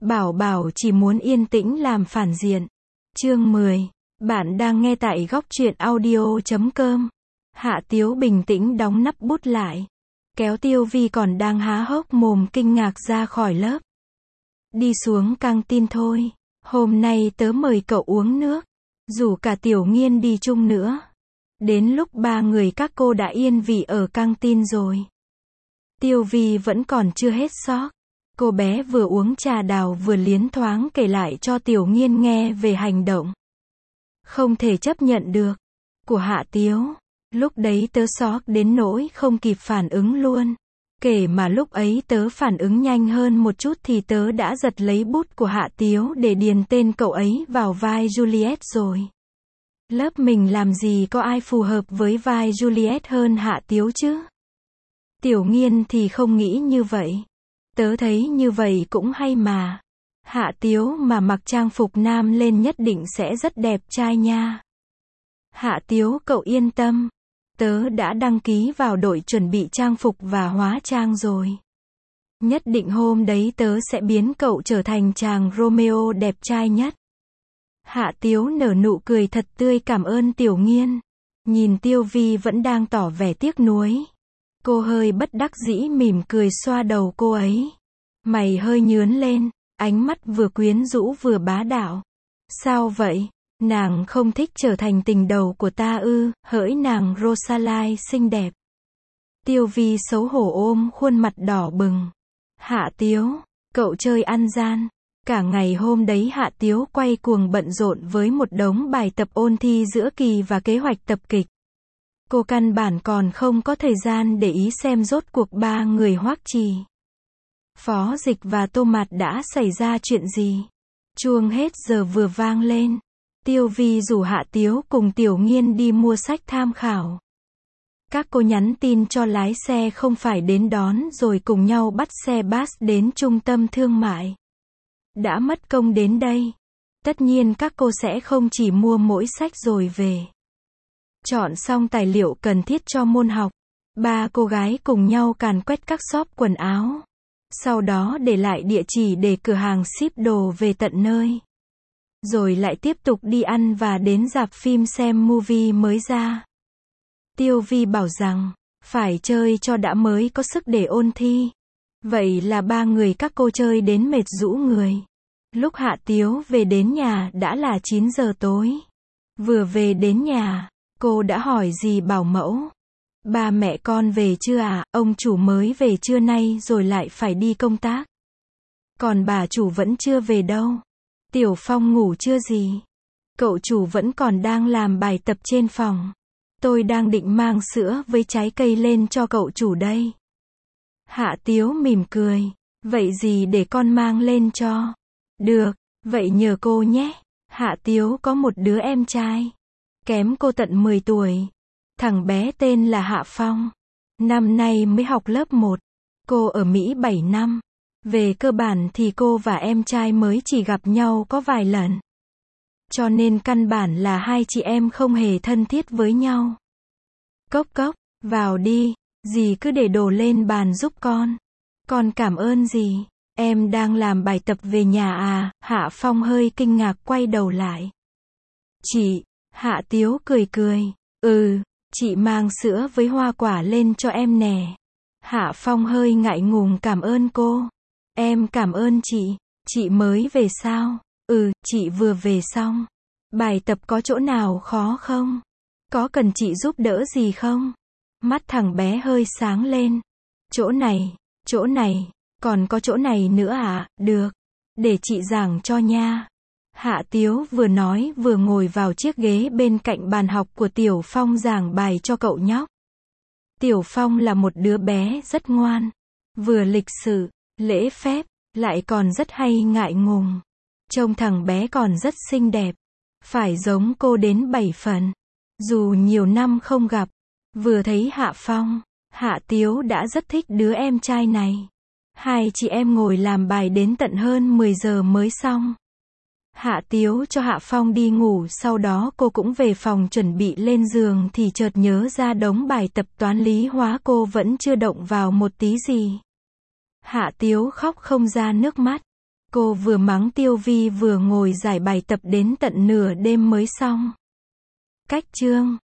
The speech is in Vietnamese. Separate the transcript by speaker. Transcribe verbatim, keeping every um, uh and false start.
Speaker 1: Bảo Bảo chỉ muốn yên tĩnh làm phản diện. Chương mười. Bạn đang nghe tại góc truyện audio chấm com. Hạ Tiếu bình tĩnh đóng nắp bút lại. Kéo Tiêu Vi còn đang há hốc mồm kinh ngạc ra khỏi lớp. Đi xuống căng tin thôi. Hôm nay tớ mời cậu uống nước. Rủ cả Tiểu Nghiên đi chung nữa. Đến lúc ba người các cô đã yên vị ở căng tin rồi. Tiêu Vi vẫn còn chưa hết sốc. Cô bé vừa uống trà đào vừa liến thoáng kể lại cho Tiểu Nghiên nghe về hành động không thể chấp nhận được của Hạ Tiếu. Lúc đấy tớ sốc đến nỗi không kịp phản ứng luôn. Kể mà lúc ấy tớ phản ứng nhanh hơn một chút thì tớ đã giật lấy bút của Hạ Tiếu để điền tên cậu ấy vào vai Juliet rồi. Lớp mình làm gì có ai phù hợp với vai Juliet hơn Hạ Tiếu chứ? Tiểu Nghiên thì không nghĩ như vậy. Tớ thấy như vậy cũng hay mà. Hạ Tiếu mà mặc trang phục nam lên nhất định sẽ rất đẹp trai nha. Hạ Tiếu cậu yên tâm. Tớ đã đăng ký vào đội chuẩn bị trang phục và hóa trang rồi. Nhất định hôm đấy tớ sẽ biến cậu trở thành chàng Romeo đẹp trai nhất. Hạ Tiếu nở nụ cười thật tươi cảm ơn Tiểu Nghiên. Nhìn Tiêu Vi vẫn đang tỏ vẻ tiếc nuối. Cô hơi bất đắc dĩ mỉm cười xoa đầu cô ấy. Mày hơi nhướn lên, ánh mắt vừa quyến rũ vừa bá đạo. Sao vậy? Nàng không thích trở thành tình đầu của ta ư? Hỡi nàng Rosalie xinh đẹp. Tiêu Vi xấu hổ ôm khuôn mặt đỏ bừng. Hạ Tiếu, cậu chơi ăn gian. Cả ngày hôm đấy Hạ Tiếu quay cuồng bận rộn với một đống bài tập ôn thi giữa kỳ và kế hoạch tập kịch. Cô căn bản còn không có thời gian để ý xem rốt cuộc ba người Hoắc Trì, Phó Dịch và Tô Mạt đã xảy ra chuyện gì. Chuông hết giờ vừa vang lên. Tiêu Vi rủ Hạ Tiếu cùng Tiểu Nghiên đi mua sách tham khảo. Các cô nhắn tin cho lái xe không phải đến đón rồi cùng nhau bắt xe bus đến trung tâm thương mại. Đã mất công đến đây. Tất nhiên các cô sẽ không chỉ mua mỗi sách rồi về. Chọn xong tài liệu cần thiết cho môn học. Ba cô gái cùng nhau càn quét các shop quần áo. Sau đó để lại địa chỉ để cửa hàng ship đồ về tận nơi. Rồi lại tiếp tục đi ăn và đến rạp phim xem movie mới ra. Tiêu Vi bảo rằng, phải chơi cho đã mới có sức để ôn thi. Vậy là ba người các cô chơi đến mệt rũ người. Lúc Hạ Tiếu về đến nhà đã là chín giờ tối. Vừa về đến nhà, cô đã hỏi dì bảo mẫu. Ba mẹ con về chưa à? Ông chủ mới về trưa nay rồi lại phải đi công tác. Còn bà chủ vẫn chưa về đâu. Tiểu Phong ngủ chưa gì? Cậu chủ vẫn còn đang làm bài tập trên phòng. Tôi đang định mang sữa với trái cây lên cho cậu chủ đây. Hạ Tiếu mỉm cười. Vậy gì để con mang lên cho? Được, vậy nhờ cô nhé. Hạ Tiếu có một đứa em trai. Kém cô tận mười tuổi. Thằng bé tên là Hạ Phong. Năm nay mới học lớp một. Cô ở Mỹ bảy năm. Về cơ bản thì cô và em trai mới chỉ gặp nhau có vài lần. Cho nên căn bản là hai chị em không hề thân thiết với nhau. Cốc cốc, vào đi, dì cứ để đồ lên bàn giúp con. Con cảm ơn dì. Em đang làm bài tập về nhà à? Hạ Phong hơi kinh ngạc quay đầu lại. Chị, Hạ Tiếu cười cười. Ừ, chị mang sữa với hoa quả lên cho em nè. Hạ Phong hơi ngại ngùng cảm ơn cô. Em cảm ơn chị. Chị mới về sao? Ừ, chị vừa về xong. Bài tập có chỗ nào khó không? Có cần chị giúp đỡ gì không? Mắt thằng bé hơi sáng lên. Chỗ này, chỗ này, còn có chỗ này nữa à? Được. Để chị giảng cho nha. Hạ Tiếu vừa nói vừa ngồi vào chiếc ghế bên cạnh bàn học của Tiểu Phong giảng bài cho cậu nhóc. Tiểu Phong là một đứa bé rất ngoan. Vừa lịch sự, lễ phép, lại còn rất hay ngại ngùng. Trông thằng bé còn rất xinh đẹp. Phải giống cô đến bảy phần. Dù nhiều năm không gặp. Vừa thấy Hạ Phong, Hạ Tiếu đã rất thích đứa em trai này. Hai chị em ngồi làm bài đến tận hơn mười giờ mới xong. Hạ Tiếu cho Hạ Phong đi ngủ, sau đó cô cũng về phòng chuẩn bị lên giường thì chợt nhớ ra đống bài tập toán lý hóa cô vẫn chưa động vào một tí gì. Hạ Tiếu khóc không ra nước mắt. Cô vừa mắng Tiêu Vi vừa ngồi giải bài tập đến tận nửa đêm mới xong. Cách chương